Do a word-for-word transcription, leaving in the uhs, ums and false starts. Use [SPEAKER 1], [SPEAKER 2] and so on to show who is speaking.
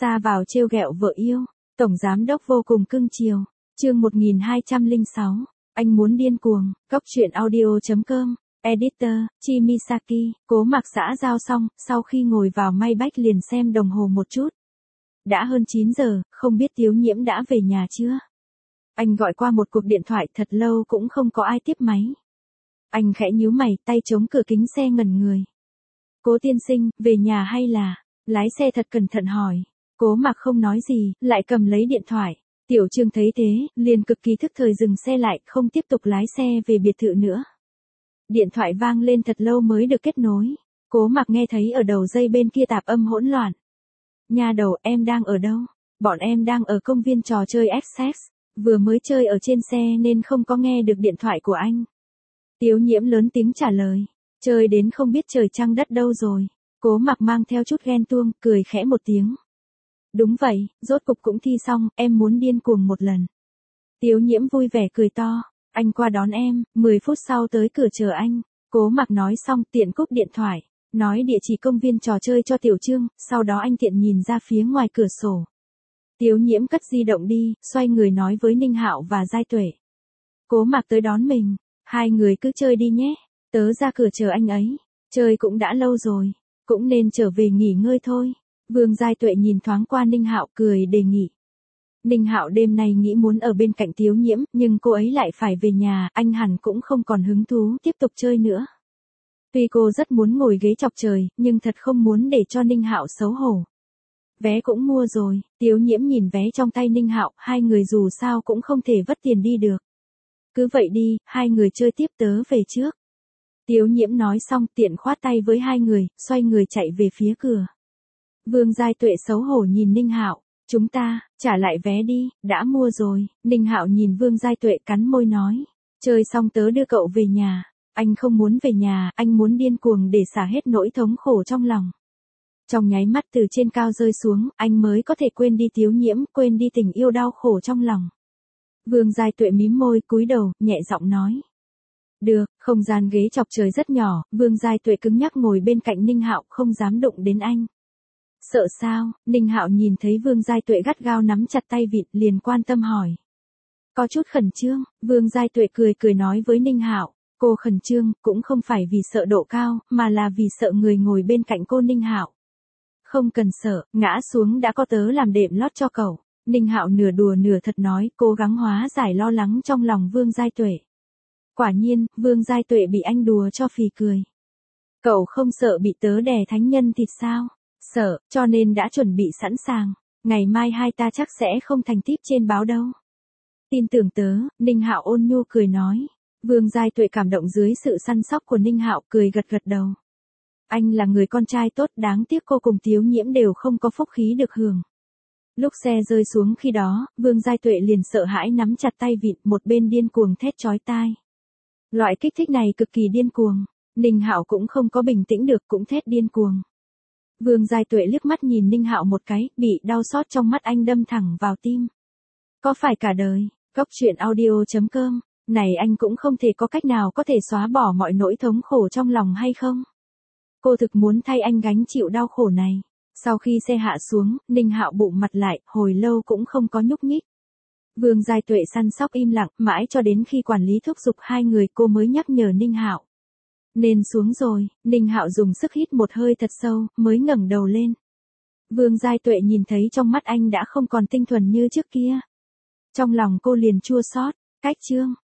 [SPEAKER 1] Ra vào trêu ghẹo vợ yêu, tổng giám đốc vô cùng cưng chiều. Chương một nghìn hai trăm lẻ sáu, anh muốn điên cuồng. Cốc truyện audio chấm com. Editor, Chimisaki. Cố Mặc xã giao xong, sau khi ngồi vào may bách liền xem đồng hồ một chút. Đã hơn chín giờ, không biết Tiếu Nhiễm đã về nhà chưa? Anh gọi qua một cuộc điện thoại thật lâu cũng không có ai tiếp máy. Anh khẽ nhíu mày, tay chống cửa kính xe ngẩn người. Cố tiên sinh, về nhà hay là? Lái xe thật cẩn thận hỏi. Cố Mặc không nói gì, lại cầm lấy điện thoại. Tiểu Trương thấy thế, liền cực kỳ thức thời dừng xe lại, không tiếp tục lái xe về biệt thự nữa. Điện thoại vang lên thật lâu mới được kết nối. Cố Mặc nghe thấy ở đầu dây bên kia tạp âm hỗn loạn. Nha đầu, em đang ở đâu? Bọn em đang ở công viên trò chơi Access, vừa mới chơi ở trên xe nên không có nghe được điện thoại của anh. Tiếu Nhiễm lớn tiếng trả lời. Chơi đến không biết trời trăng đất đâu rồi. Cố Mặc mang theo chút ghen tuông, cười khẽ một tiếng. Đúng vậy, rốt cục cũng thi xong, em muốn điên cuồng một lần. Tiếu Nhiễm vui vẻ cười to. Anh qua đón em, mười phút sau tới cửa chờ anh. Cố Mặc nói xong tiện cúp điện thoại, nói địa chỉ công viên trò chơi cho Tiểu Trương, sau đó anh tiện nhìn ra phía ngoài cửa sổ. Tiếu Nhiễm cất di động đi, xoay người nói với Ninh Hạo và Giai Tuệ. Cố Mặc tới đón mình, hai người cứ chơi đi nhé, tớ ra cửa chờ anh ấy, chơi cũng đã lâu rồi, cũng nên trở về nghỉ ngơi thôi. Vương Giai Tuệ nhìn thoáng qua Ninh Hạo cười đề nghị. Ninh Hạo đêm nay nghĩ muốn ở bên cạnh Tiếu Nhiễm, nhưng cô ấy lại phải về nhà, anh hẳn cũng không còn hứng thú tiếp tục chơi nữa. Tuy cô rất muốn ngồi ghế chọc trời, nhưng thật không muốn để cho Ninh Hạo xấu hổ. Vé cũng mua rồi, Tiếu Nhiễm nhìn vé trong tay Ninh Hạo, hai người dù sao cũng không thể vất tiền đi được. Cứ vậy đi, hai người chơi tiếp tớ về trước. Tiếu Nhiễm nói xong tiện khoát tay với hai người, xoay người chạy về phía cửa. Vương Giai Tuệ xấu hổ nhìn Ninh Hạo. Chúng ta, trả lại vé đi, đã mua rồi. Ninh Hạo nhìn Vương Giai Tuệ cắn môi nói. Chơi xong tớ đưa cậu về nhà. Anh không muốn về nhà, anh muốn điên cuồng để xả hết nỗi thống khổ trong lòng. Trong nháy mắt từ trên cao rơi xuống, anh mới có thể quên đi Tiếu Nhiễm, quên đi tình yêu đau khổ trong lòng. Vương Giai Tuệ mím môi, cúi đầu, nhẹ giọng nói. Được, không gian ghế chọc trời rất nhỏ, Vương Giai Tuệ cứng nhắc ngồi bên cạnh Ninh Hạo, không dám đụng đến anh. Sợ sao? Ninh Hạo nhìn thấy Vương Giai Tuệ gắt gao nắm chặt tay vịt, liền quan tâm hỏi. Có chút khẩn trương, Vương Giai Tuệ cười cười nói với Ninh Hạo. Cô khẩn trương, cũng không phải vì sợ độ cao, mà là vì sợ người ngồi bên cạnh cô. Ninh Hạo. Không cần sợ, ngã xuống đã có tớ làm đệm lót cho cậu. Ninh Hạo nửa đùa nửa thật nói, cố gắng hóa giải lo lắng trong lòng Vương Giai Tuệ. Quả nhiên, Vương Giai Tuệ bị anh đùa cho phì cười. Cậu không sợ bị tớ đè thánh nhân thịt sao? Sợ, cho nên đã chuẩn bị sẵn sàng. Ngày mai hai ta chắc sẽ không thành tiếp trên báo đâu. Tin tưởng tớ, Ninh Hạo ôn nhu cười nói. Vương Giai Tuệ cảm động dưới sự săn sóc của Ninh Hạo, cười gật gật đầu. Anh là người con trai tốt, đáng tiếc cô cùng Tiếu Nhiễm đều không có phúc khí được hưởng. Lúc xe rơi xuống khi đó, Vương Giai Tuệ liền sợ hãi nắm chặt tay vịt, một bên điên cuồng thét chói tai. Loại kích thích này cực kỳ điên cuồng, Ninh Hạo cũng không có bình tĩnh được, cũng thét điên cuồng. Vương Giai Tuệ liếc mắt nhìn Ninh Hạo một cái, bị đau xót trong mắt anh đâm thẳng vào tim. Có phải cả đời? Cốc truyện audio chấm com. Này anh cũng không thể có cách nào có thể xóa bỏ mọi nỗi thống khổ trong lòng hay không? Cô thực muốn thay anh gánh chịu đau khổ này. Sau khi xe hạ xuống, Ninh Hạo bụng mặt lại, hồi lâu cũng không có nhúc nhích. Vương Giai Tuệ săn sóc im lặng, mãi cho đến khi quản lý thúc giục hai người cô mới nhắc nhở Ninh Hạo. Nên xuống rồi. Ninh Hạo dùng sức hít một hơi thật sâu, mới ngẩng đầu lên. Vương Giai Tuệ nhìn thấy trong mắt anh đã không còn tinh thuần như trước kia. Trong lòng cô liền chua xót. Cách chương.